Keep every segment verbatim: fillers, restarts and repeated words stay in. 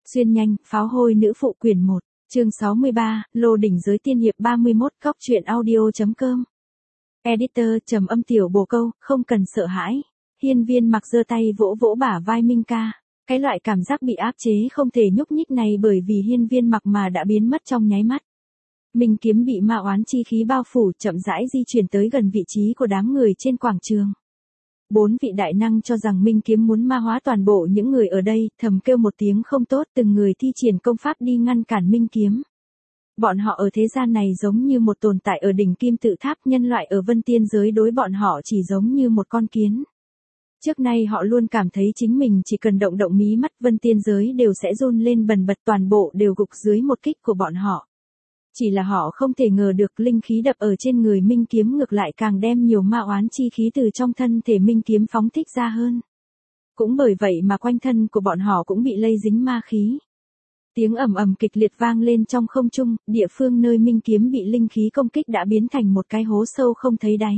Xuyên nhanh, pháo hôi nữ phụ quyển một, chương sáu mươi ba, Lô đỉnh giới tiên hiệp ba mươi mốt, góc truyện audio.com. Editor, trầm âm tiểu bồ câu, không cần sợ hãi. Hiên Viên Mặc giơ tay vỗ vỗ bả vai Minh Ca. Cái loại cảm giác bị áp chế không thể nhúc nhích này bởi vì Hiên Viên Mặc mà đã biến mất trong nháy mắt. Minh kiếm bị ma oán chi khí bao phủ, chậm rãi di chuyển tới gần vị trí của đám người trên quảng trường. Bốn vị đại năng cho rằng Minh kiếm muốn ma hóa toàn bộ những người ở đây, thầm kêu một tiếng không tốt, từng người thi triển công pháp đi ngăn cản Minh kiếm. Bọn họ ở thế gian này giống như một tồn tại ở đỉnh kim tự tháp, nhân loại ở vân tiên giới đối bọn họ chỉ giống như một con kiến. Trước nay họ luôn cảm thấy chính mình chỉ cần động động mí mắt vân tiên giới đều sẽ run lên bần bật, toàn bộ đều gục dưới một kích của bọn họ. Chỉ là họ không thể ngờ được linh khí đập ở trên người Minh kiếm ngược lại càng đem nhiều ma oán chi khí từ trong thân thể Minh kiếm phóng thích ra hơn. Cũng bởi vậy mà quanh thân của bọn họ cũng bị lây dính ma khí. Tiếng ầm ầm kịch liệt vang lên trong không trung, địa phương nơi Minh kiếm bị linh khí công kích đã biến thành một cái hố sâu không thấy đáy.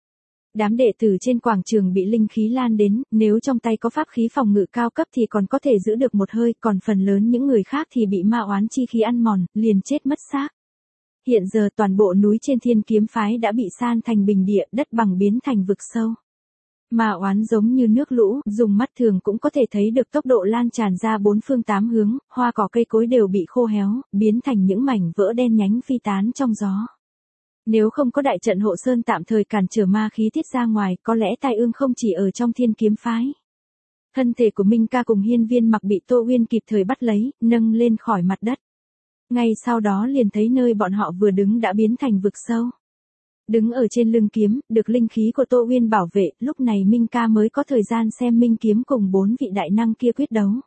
Đám đệ tử trên quảng trường bị linh khí lan đến, nếu trong tay có pháp khí phòng ngự cao cấp thì còn có thể giữ được một hơi, còn phần lớn những người khác thì bị ma oán chi khí ăn mòn, liền chết mất xác. Hiện giờ toàn bộ núi trên Thiên Kiếm phái đã bị san thành bình địa, đất bằng biến thành vực sâu. Ma oán giống như nước lũ, dùng mắt thường cũng có thể thấy được tốc độ lan tràn ra bốn phương tám hướng, hoa cỏ cây cối đều bị khô héo, biến thành những mảnh vỡ đen nhánh phi tán trong gió. Nếu không có đại trận hộ sơn tạm thời cản trở ma khí tiết ra ngoài, có lẽ tai ương không chỉ ở trong Thiên Kiếm phái. Thân thể của Minh Ca cùng Hiên Viên Mặc bị Tô Uyên kịp thời bắt lấy, nâng lên khỏi mặt đất. Ngay sau đó liền thấy nơi bọn họ vừa đứng đã biến thành vực sâu. Đứng ở trên lưng kiếm, được linh khí của Tô Uyên bảo vệ, lúc này Minh Ca mới có thời gian xem Minh kiếm cùng bốn vị đại năng kia quyết đấu.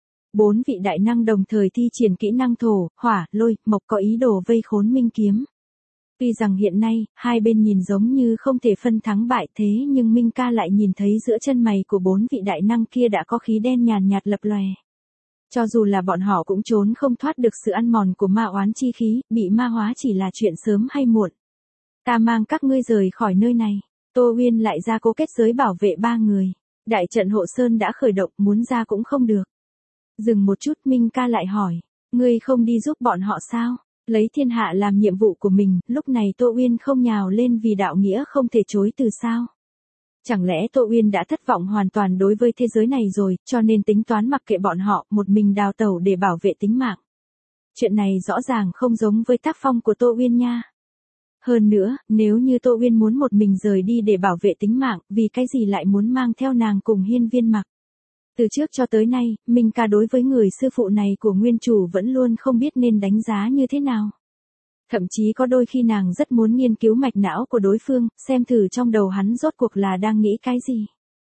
Bốn vị đại năng đồng thời thi triển kỹ năng thổ, hỏa, lôi, mộc có ý đồ vây khốn Minh kiếm. Tuy rằng hiện nay, hai bên nhìn giống như không thể phân thắng bại, thế nhưng Minh Ca lại nhìn thấy giữa chân mày của bốn vị đại năng kia đã có khí đen nhàn nhạt lập lòe. Cho dù là bọn họ cũng trốn không thoát được sự ăn mòn của ma oán chi khí, bị ma hóa chỉ là chuyện sớm hay muộn. Ta mang các ngươi rời khỏi nơi này. Tô Uyên lại ra cố kết giới bảo vệ ba người. Đại trận hộ sơn đã khởi động, muốn ra cũng không được. Dừng một chút, Minh Ca lại hỏi, ngươi không đi giúp bọn họ sao? Lấy thiên hạ làm nhiệm vụ của mình, lúc này Tô Uyên không nhào lên vì đạo nghĩa không thể chối từ sao? Chẳng lẽ Tô Uyên đã thất vọng hoàn toàn đối với thế giới này rồi, cho nên tính toán mặc kệ bọn họ, một mình đào tẩu để bảo vệ tính mạng. Chuyện này rõ ràng không giống với tác phong của Tô Uyên nha. Hơn nữa, nếu như Tô Uyên muốn một mình rời đi để bảo vệ tính mạng, vì cái gì lại muốn mang theo nàng cùng Hiên Viên Mặc? Từ trước cho tới nay, Minh Ca đối với người sư phụ này của nguyên chủ vẫn luôn không biết nên đánh giá như thế nào. Thậm chí có đôi khi nàng rất muốn nghiên cứu mạch não của đối phương, xem thử trong đầu hắn rốt cuộc là đang nghĩ cái gì.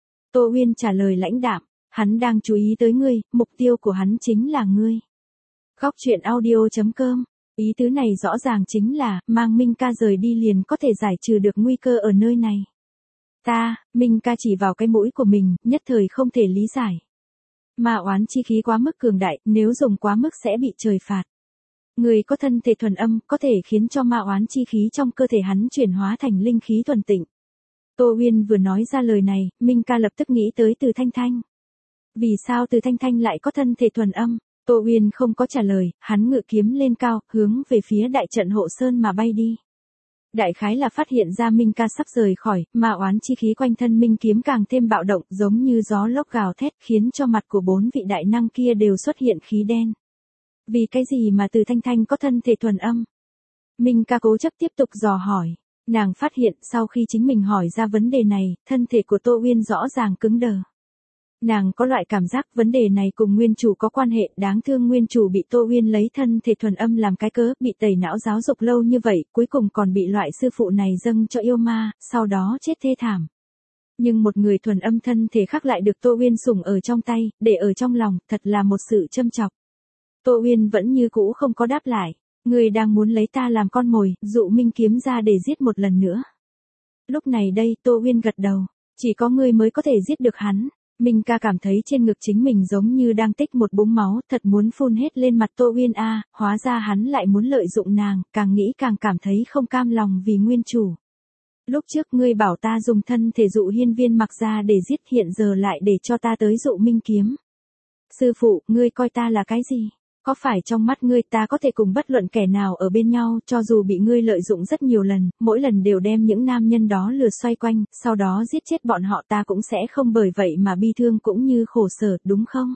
Tô Uyên trả lời lãnh đạm, hắn đang chú ý tới ngươi, mục tiêu của hắn chính là ngươi. Góc truyện audio.com, ý tứ này rõ ràng chính là, mang Minh Ca rời đi liền có thể giải trừ được nguy cơ ở nơi này. Ta, Minh Ca chỉ vào cái mũi của mình, nhất thời không thể lý giải. Ma oán chi khí quá mức cường đại, nếu dùng quá mức sẽ bị trời phạt. Người có thân thể thuần âm, có thể khiến cho ma oán chi khí trong cơ thể hắn chuyển hóa thành linh khí thuần tịnh. Tô Uyên vừa nói ra lời này, Minh Ca lập tức nghĩ tới Từ Thanh Thanh. Vì sao Từ Thanh Thanh lại có thân thể thuần âm? Tô Uyên không có trả lời, hắn ngự kiếm lên cao, hướng về phía đại trận hộ sơn mà bay đi. Đại khái là phát hiện ra Minh Ca sắp rời khỏi, ma oán chi khí quanh thân Minh kiếm càng thêm bạo động, giống như gió lốc gào thét, khiến cho mặt của bốn vị đại năng kia đều xuất hiện khí đen. Vì cái gì mà Từ Thanh Thanh có thân thể thuần âm? Minh Ca cố chấp tiếp tục dò hỏi. Nàng phát hiện sau khi chính mình hỏi ra vấn đề này, thân thể của Tô Uyên rõ ràng cứng đờ. Nàng có loại cảm giác vấn đề này cùng nguyên chủ có quan hệ, đáng thương nguyên chủ bị Tô Uyên lấy thân thể thuần âm làm cái cớ, bị tẩy não giáo dục lâu như vậy, cuối cùng còn bị loại sư phụ này dâng cho yêu ma, sau đó chết thê thảm. Nhưng một người thuần âm thân thể khác lại được Tô Uyên sủng ở trong tay, để ở trong lòng, thật là một sự châm chọc. Tô Uyên vẫn như cũ không có đáp lại. Người đang muốn lấy ta làm con mồi, dụ Minh kiếm ra để giết một lần nữa. Lúc này đây, Tô Uyên gật đầu. Chỉ có ngươi mới có thể giết được hắn. Minh Ca cảm thấy trên ngực chính mình giống như đang tích một búng máu, thật muốn phun hết lên mặt Tô Uyên a, à, hóa ra hắn lại muốn lợi dụng nàng, càng nghĩ càng cảm thấy không cam lòng vì nguyên chủ. Lúc trước ngươi bảo ta dùng thân thể dụ Hiên Viên Mặc ra để giết, hiện giờ lại để cho ta tới dụ Minh kiếm. Sư phụ, ngươi coi ta là cái gì? Có phải trong mắt ngươi ta có thể cùng bất luận kẻ nào ở bên nhau, cho dù bị ngươi lợi dụng rất nhiều lần, mỗi lần đều đem những nam nhân đó lừa xoay quanh, sau đó giết chết bọn họ, ta cũng sẽ không bởi vậy mà bi thương cũng như khổ sở, đúng không?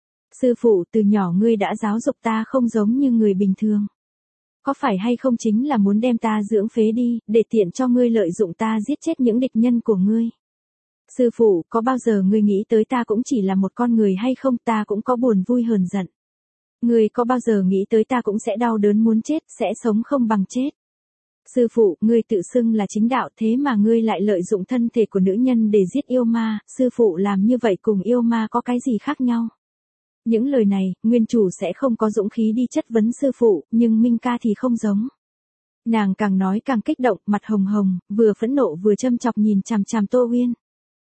Sư phụ, từ nhỏ ngươi đã giáo dục ta không giống như người bình thường. Có phải hay không chính là muốn đem ta dưỡng phế đi, để tiện cho ngươi lợi dụng ta giết chết những địch nhân của ngươi? Sư phụ, có bao giờ ngươi nghĩ tới ta cũng chỉ là một con người hay không, ta cũng có buồn vui hờn giận. Ngươi có bao giờ nghĩ tới ta cũng sẽ đau đớn muốn chết, sẽ sống không bằng chết? Sư phụ, ngươi tự xưng là chính đạo, thế mà ngươi lại lợi dụng thân thể của nữ nhân để giết yêu ma, sư phụ làm như vậy cùng yêu ma có cái gì khác nhau? Những lời này, nguyên chủ sẽ không có dũng khí đi chất vấn sư phụ, nhưng Minh Ca thì không giống. Nàng càng nói càng kích động, mặt hồng hồng, vừa phẫn nộ vừa châm chọc nhìn chằm chằm Tô Uyên.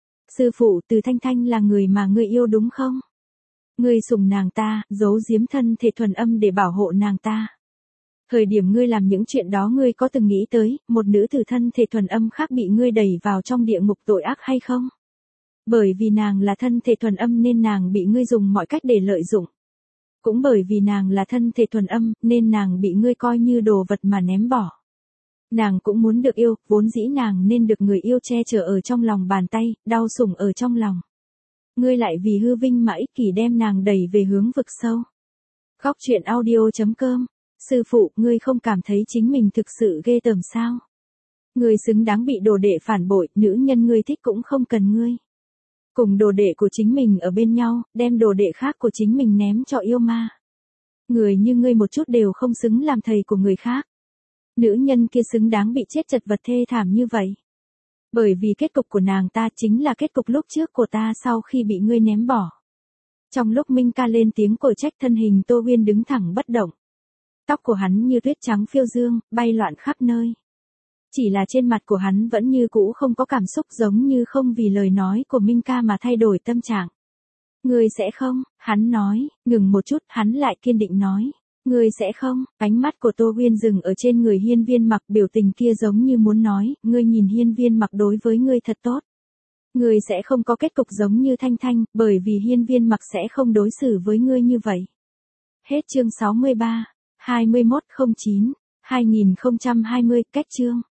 Sư phụ, Từ Thanh Thanh là người mà ngươi yêu đúng không? Ngươi sủng nàng ta, giấu giếm thân thể thuần âm để bảo hộ nàng ta. Thời điểm ngươi làm những chuyện đó ngươi có từng nghĩ tới, một nữ tử thân thể thuần âm khác bị ngươi đẩy vào trong địa ngục tội ác hay không? Bởi vì nàng là thân thể thuần âm nên nàng bị ngươi dùng mọi cách để lợi dụng. Cũng bởi vì nàng là thân thể thuần âm, nên nàng bị ngươi coi như đồ vật mà ném bỏ. Nàng cũng muốn được yêu, vốn dĩ nàng nên được người yêu che chở ở trong lòng bàn tay, đau sủng ở trong lòng. Ngươi lại vì hư vinh mà ích kỷ đem nàng đẩy về hướng vực sâu. Góc truyện audio chấm com. Sư phụ, ngươi không cảm thấy chính mình thực sự ghê tởm sao? Ngươi xứng đáng bị đồ đệ phản bội, nữ nhân ngươi thích cũng không cần ngươi. Cùng đồ đệ của chính mình ở bên nhau, đem đồ đệ khác của chính mình ném cho yêu ma. Người như ngươi một chút đều không xứng làm thầy của người khác. Nữ nhân kia xứng đáng bị chết chật vật thê thảm như vậy. Bởi vì kết cục của nàng ta chính là kết cục lúc trước của ta sau khi bị ngươi ném bỏ. Trong lúc Minh Ca lên tiếng cổ trách, thân hình Tô Uyên đứng thẳng bất động. Tóc của hắn như tuyết trắng phiêu dương, bay loạn khắp nơi. Chỉ là trên mặt của hắn vẫn như cũ không có cảm xúc, giống như không vì lời nói của Minh Ca mà thay đổi tâm trạng. Ngươi sẽ không, hắn nói, ngừng một chút, hắn lại kiên định nói. Ngươi sẽ không, ánh mắt của Tô Uyên dừng ở trên người Hiên Viên Mặc, biểu tình kia giống như muốn nói, ngươi nhìn Hiên Viên Mặc đối với ngươi thật tốt. Ngươi sẽ không có kết cục giống như Thanh Thanh, bởi vì Hiên Viên Mặc sẽ không đối xử với ngươi như vậy. Hết chương sáu mươi ba, hai mươi mốt không chín, hai nghìn không trăm hai mươi, cách chương.